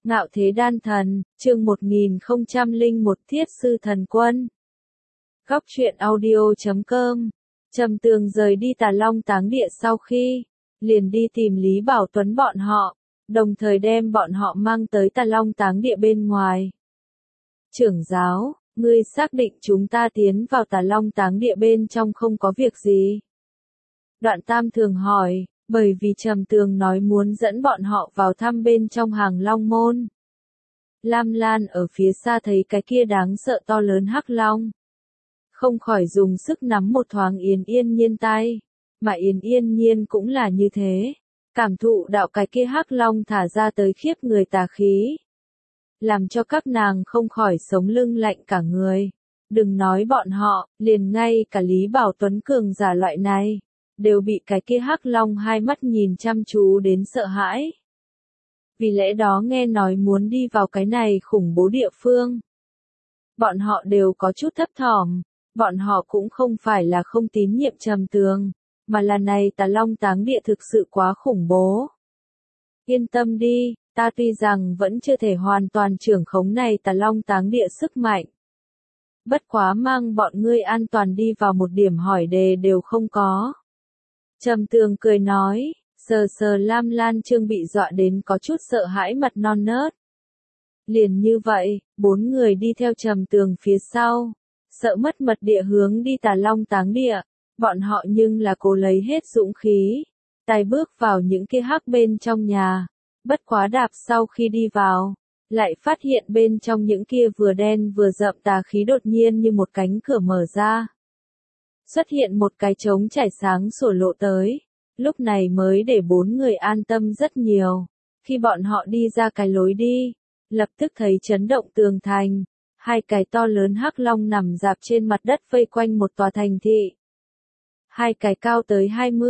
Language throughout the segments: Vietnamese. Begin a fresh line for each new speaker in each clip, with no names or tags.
Ngạo thế đan thần, chương 1001 Thiết sư thần quân. Góc truyện audio.com. Trầm Tường rời đi Tà Long Táng Địa sau khi, liền đi tìm Lý Bảo Tuấn bọn họ, đồng thời đem bọn họ mang tới Tà Long Táng Địa bên ngoài. Trưởng giáo, ngươi xác định chúng ta tiến vào Tà Long Táng Địa bên trong không có việc gì? Đoạn Tam thường hỏi, bởi vì Trầm Tường nói muốn dẫn bọn họ vào thăm bên trong Hàng Long Môn. Lam Lan ở phía xa thấy cái kia đáng sợ to lớn hắc long, không khỏi dùng sức nắm một thoáng Yến Yên Nhiên tay, mà Yến Yên Nhiên cũng là như thế, cảm thụ đạo cái kia hắc long thả ra tới khiếp người tà khí, làm cho các nàng không khỏi sống lưng lạnh cả người. Đừng nói bọn họ, liền ngay cả Lý Bảo Tuấn cường giả loại này, đều bị cái kia hắc long hai mắt nhìn chăm chú đến sợ hãi. Vì lẽ đó nghe nói muốn đi vào cái này khủng bố địa phương, bọn họ đều có chút thấp thỏm, bọn họ cũng không phải là không tín nhiệm Trầm Tường, mà là này Tà Long Táng Địa thực sự quá khủng bố. Yên tâm đi, ta tuy rằng vẫn chưa thể hoàn toàn trưởng khống này Tà Long Táng Địa sức mạnh. Bất quá mang bọn ngươi an toàn đi vào một điểm hỏi đề đều không có. Trầm Tường cười nói, sờ sờ Lam Lan Trương bị dọa đến có chút sợ hãi mặt non nớt. Liền như vậy, bốn người đi theo Trầm Tường phía sau, sợ mất mật địa hướng đi Tà Long Táng Địa, bọn họ nhưng là cố lấy hết dũng khí, tài bước vào những kia hắc bên trong nhà, bất quá đạp sau khi đi vào, lại phát hiện bên trong những kia vừa đen vừa rậm tà khí đột nhiên như một cánh cửa mở ra. Xuất hiện một cái trống trải sáng sủa lộ tới, lúc này mới để bốn người an tâm rất nhiều. Khi bọn họ đi ra cái lối đi, lập tức thấy chấn động tường thành, hai cái to lớn hắc long nằm rạp trên mặt đất vây quanh một tòa thành thị. Hai cái cao tới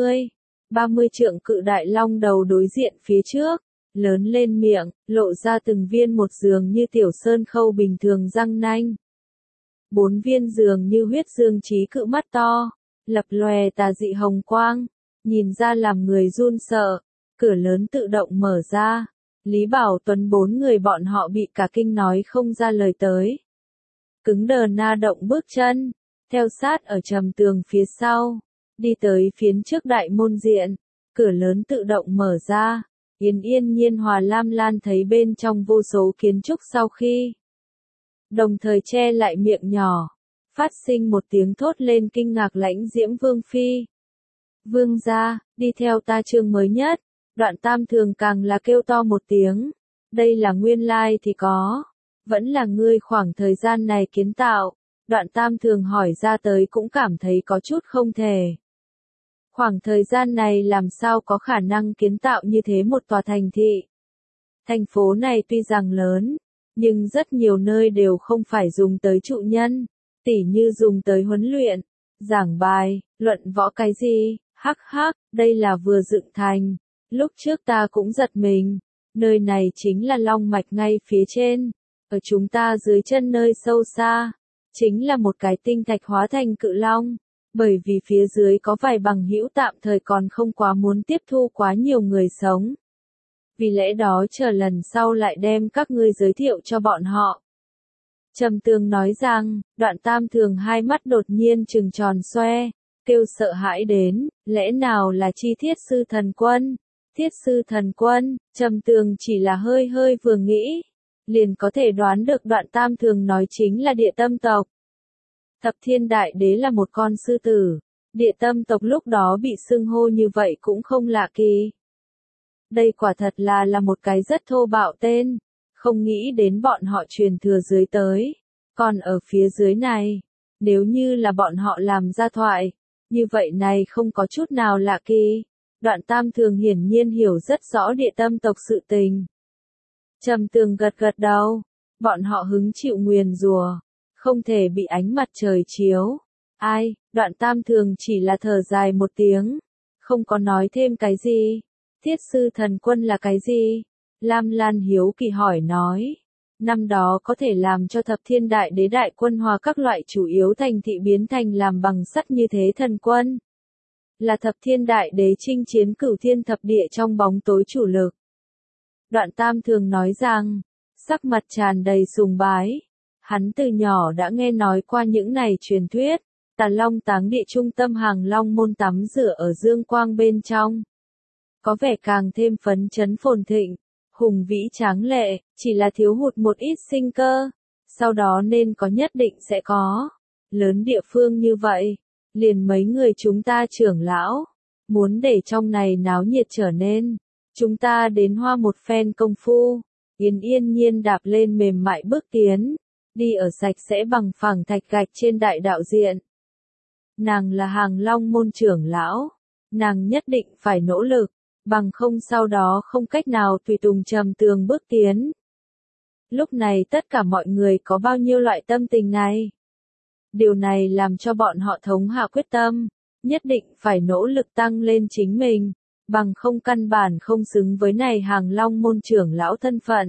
20-30 trượng cự đại long đầu đối diện phía trước, lớn lên miệng, lộ ra từng viên một dường như tiểu sơn khâu bình thường răng nanh. Bốn viên dường như huyết dương trí cự mắt to, lập lòe tà dị hồng quang, nhìn ra làm người run sợ. Cửa lớn tự động mở ra, Lý Bảo Tuấn bốn người bọn họ bị cả kinh nói không ra lời tới. Cứng đờ na động bước chân, theo sát ở Trầm Tường phía sau, đi tới phiến trước đại môn diện, cửa lớn tự động mở ra. Yến Yên Nhiên Hòa Lam Lan thấy bên trong vô số kiến trúc sau khi, đồng thời che lại miệng nhỏ, phát sinh một tiếng thốt lên kinh ngạc lãnh diễm Vương Phi. Vương gia, đi theo ta chương mới nhất. Đoạn Tam thường càng là kêu to một tiếng, đây là nguyên lai thì có, vẫn là ngươi khoảng thời gian này kiến tạo. Đoạn Tam thường hỏi ra tới cũng cảm thấy có chút không thể. Khoảng thời gian này làm sao có khả năng kiến tạo như thế một tòa thành thị. Thành phố này tuy rằng lớn, nhưng rất nhiều nơi đều không phải dùng tới trụ nhân, tỉ như dùng tới huấn luyện, giảng bài, luận võ cái gì, hắc hắc, đây là vừa dựng thành. Lúc trước ta cũng giật mình, nơi này chính là long mạch ngay phía trên, ở chúng ta dưới chân nơi sâu xa, chính là một cái tinh thạch hóa thành cự long, bởi vì phía dưới có vài bằng hữu tạm thời còn không quá muốn tiếp thu quá nhiều người sống. Vì lẽ đó chờ lần sau lại đem các ngươi giới thiệu cho bọn họ. Trầm Tường nói rằng, Đoạn Tam thường hai mắt đột nhiên trừng tròn xoe, kêu sợ hãi đến, lẽ nào là chi Thiết sư thần quân? Thiết sư thần quân, Trầm Tường chỉ là hơi hơi vừa nghĩ, liền có thể đoán được Đoạn Tam thường nói chính là Địa Tâm tộc. Thập Thiên Đại Đế là một con sư tử, Địa Tâm tộc lúc đó bị xưng hô như vậy cũng không lạ kỳ. Đây quả thật là một cái rất thô bạo tên, không nghĩ đến bọn họ truyền thừa dưới tới, còn ở phía dưới này, nếu như là bọn họ làm ra thoại, như vậy này không có chút nào lạ kỳ. Đoạn Tam thường hiển nhiên hiểu rất rõ Địa Tâm tộc sự tình. Trầm Tường gật gật đầu, bọn họ hứng chịu nguyền rủa, không thể bị ánh mặt trời chiếu. Ai, Đoạn Tam thường chỉ là thở dài một tiếng, không có nói thêm cái gì. Thiết sư thần quân là cái gì? Lam Lan hiếu kỳ hỏi nói. Năm đó có thể làm cho Thập Thiên Đại Đế đại quân hòa các loại chủ yếu thành thị biến thành làm bằng sắt như thế thần quân. Là Thập Thiên Đại Đế chinh chiến cửu thiên thập địa trong bóng tối chủ lực. Đoạn Tam thường nói rằng, sắc mặt tràn đầy sùng bái. Hắn từ nhỏ đã nghe nói qua những này truyền thuyết, Tà Long táng địa trung tâm Hàng Long môn tắm rửa ở dương quang bên trong. Có vẻ càng thêm phấn chấn phồn thịnh, hùng vĩ tráng lệ, chỉ là thiếu hụt một ít sinh cơ, sau đó nên có nhất định sẽ có. Lớn địa phương như vậy, liền mấy người chúng ta trưởng lão, muốn để trong này náo nhiệt trở nên, chúng ta đến hoa một phen công phu, yên yên nhiên đạp lên mềm mại bước tiến, đi ở sạch sẽ bằng phẳng thạch gạch trên đại đạo diện. Nàng là Hàng Long môn trưởng lão, nàng nhất định phải nỗ lực, bằng không sau đó không cách nào tùy tùng Trầm Tường bước tiến. Lúc này tất cả mọi người có bao nhiêu loại tâm tình này? Điều này làm cho bọn họ thống hạ quyết tâm, nhất định phải nỗ lực tăng lên chính mình, bằng không căn bản không xứng với này Hàng Long môn trưởng lão thân phận.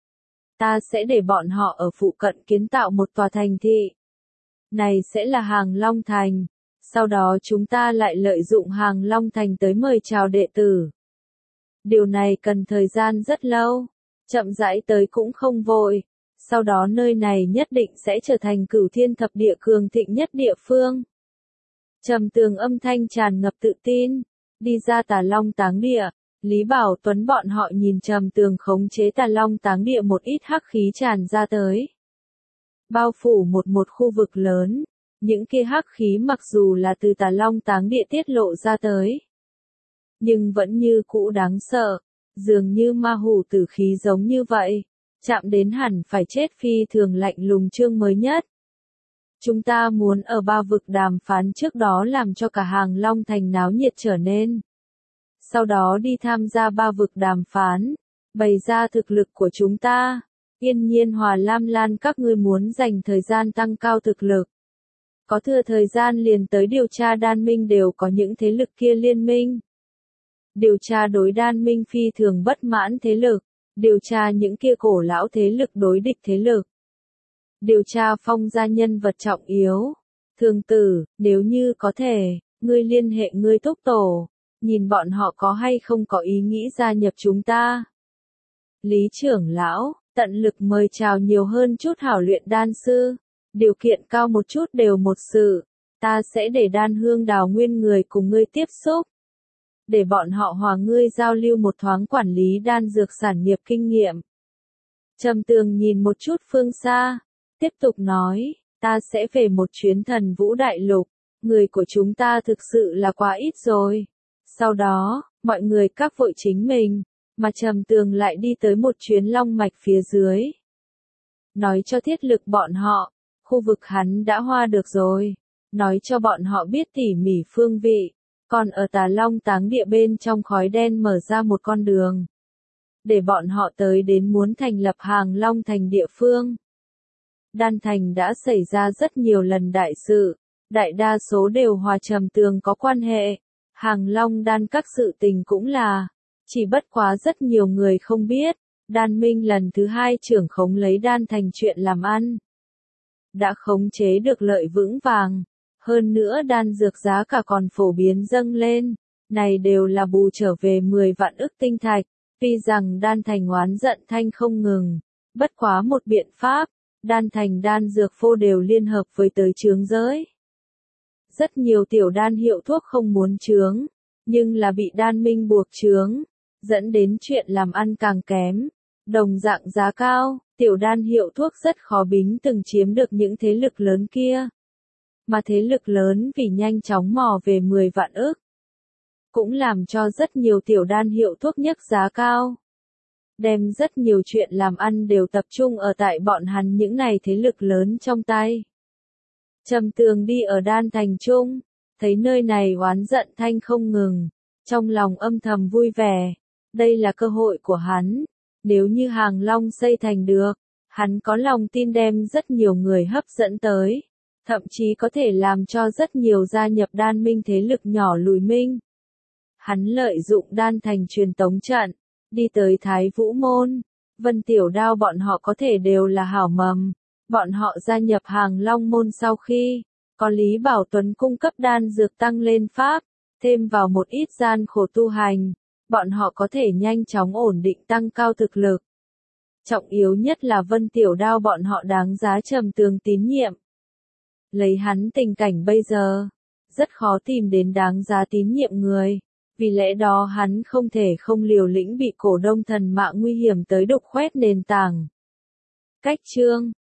Ta sẽ để bọn họ ở phụ cận kiến tạo một tòa thành thị. Này sẽ là Hàng Long Thành, sau đó chúng ta lại lợi dụng Hàng Long Thành tới mời chào đệ tử. Điều này cần thời gian rất lâu, chậm rãi tới cũng không vội, sau đó nơi này nhất định sẽ trở thành Cửu Thiên Thập Địa cường thịnh nhất địa phương. Trầm Tường âm thanh tràn ngập tự tin, đi ra Tà Long táng địa, Lý Bảo Tuấn bọn họ nhìn Trầm Tường khống chế Tà Long táng địa một ít hắc khí tràn ra tới. Bao phủ một khu vực lớn, những kia hắc khí mặc dù là từ Tà Long táng địa tiết lộ ra tới, nhưng vẫn như cũ đáng sợ, dường như ma hủ tử khí giống như vậy, chạm đến hẳn phải chết phi thường lạnh lùng chương mới nhất. Chúng ta muốn ở ba vực đàm phán trước đó làm cho cả Hàng Long Thành náo nhiệt trở nên. Sau đó đi tham gia ba vực đàm phán, bày ra thực lực của chúng ta. Yên Nhiên Hòa Lam Lan các ngươi muốn dành thời gian tăng cao thực lực. Có thừa thời gian liền tới điều tra Đan Minh đều có những thế lực kia liên minh. Điều tra đối Đan Minh phi thường bất mãn thế lực, điều tra những kia cổ lão thế lực đối địch thế lực. Điều tra Phong gia nhân vật trọng yếu. Thường tử, nếu như có thể, ngươi liên hệ ngươi thúc tổ, nhìn bọn họ có hay không có ý nghĩ gia nhập chúng ta. Lý trưởng lão, tận lực mời chào nhiều hơn chút hảo luyện đan sư, điều kiện cao một chút đều một sự, ta sẽ để Đan Hương Đào Nguyên người cùng ngươi tiếp xúc. Để bọn họ hòa ngươi giao lưu một thoáng quản lý đan dược sản nghiệp kinh nghiệm. Trầm Tường nhìn một chút phương xa, tiếp tục nói, ta sẽ về một chuyến Thần Vũ Đại Lục, người của chúng ta thực sự là quá ít rồi. Sau đó, mọi người các vội chính mình, mà Trầm Tường lại đi tới một chuyến Long Mạch phía dưới. Nói cho thiết lực bọn họ, khu vực hắn đã hoa được rồi, nói cho bọn họ biết tỉ mỉ phương vị. Còn ở Tà Long táng địa bên trong khói đen mở ra một con đường. Để bọn họ tới đến muốn thành lập Hàng Long Thành địa phương. Đan Thành đã xảy ra rất nhiều lần đại sự, đại đa số đều hòa Trầm Tường có quan hệ. Hàng Long đan các sự tình cũng là, chỉ bất quá rất nhiều người không biết, Đan Minh lần thứ 2 trưởng khống lấy Đan Thành chuyện làm ăn. Đã khống chế được lợi vững vàng. Hơn nữa đan dược giá cả còn phổ biến dâng lên, này đều là bù trở về 10 vạn ức tinh thạch, tuy rằng Đan Thành oán giận thanh không ngừng, bất quá một biện pháp, Đan Thành đan dược phô đều liên hợp với tới chướng giới. Rất nhiều tiểu đan hiệu thuốc không muốn chướng, nhưng là bị Đan Minh buộc chướng, dẫn đến chuyện làm ăn càng kém, đồng dạng giá cao, tiểu đan hiệu thuốc rất khó bính từng chiếm được những thế lực lớn kia. Mà thế lực lớn vì nhanh chóng mò về 10 vạn ức, cũng làm cho rất nhiều tiểu đan hiệu thuốc nhấc giá cao. Đem rất nhiều chuyện làm ăn đều tập trung ở tại bọn hắn những này thế lực lớn trong tay. Trầm Tường đi ở Đan Thành Trung, thấy nơi này oán giận thanh không ngừng, trong lòng âm thầm vui vẻ, đây là cơ hội của hắn, nếu như Hàng Long xây thành được, hắn có lòng tin đem rất nhiều người hấp dẫn tới. Thậm chí có thể làm cho rất nhiều gia nhập Đan Minh thế lực nhỏ lùi minh. Hắn lợi dụng Đan Thành truyền tống trận, đi tới Thái Vũ Môn, Vân Tiểu Đao bọn họ có thể đều là hảo mầm. Bọn họ gia nhập Hàng Long Môn sau khi, có Lý Bảo Tuấn cung cấp đan dược tăng lên pháp, thêm vào một ít gian khổ tu hành, bọn họ có thể nhanh chóng ổn định tăng cao thực lực. Trọng yếu nhất là Vân Tiểu Đao bọn họ đáng giá Trầm Tường tín nhiệm. Lấy hắn tình cảnh bây giờ, rất khó tìm đến đáng giá tín nhiệm người. Vì lẽ đó hắn không thể không liều lĩnh bị cổ đông thần mạng nguy hiểm tới đục khoét nền tảng. Cách chương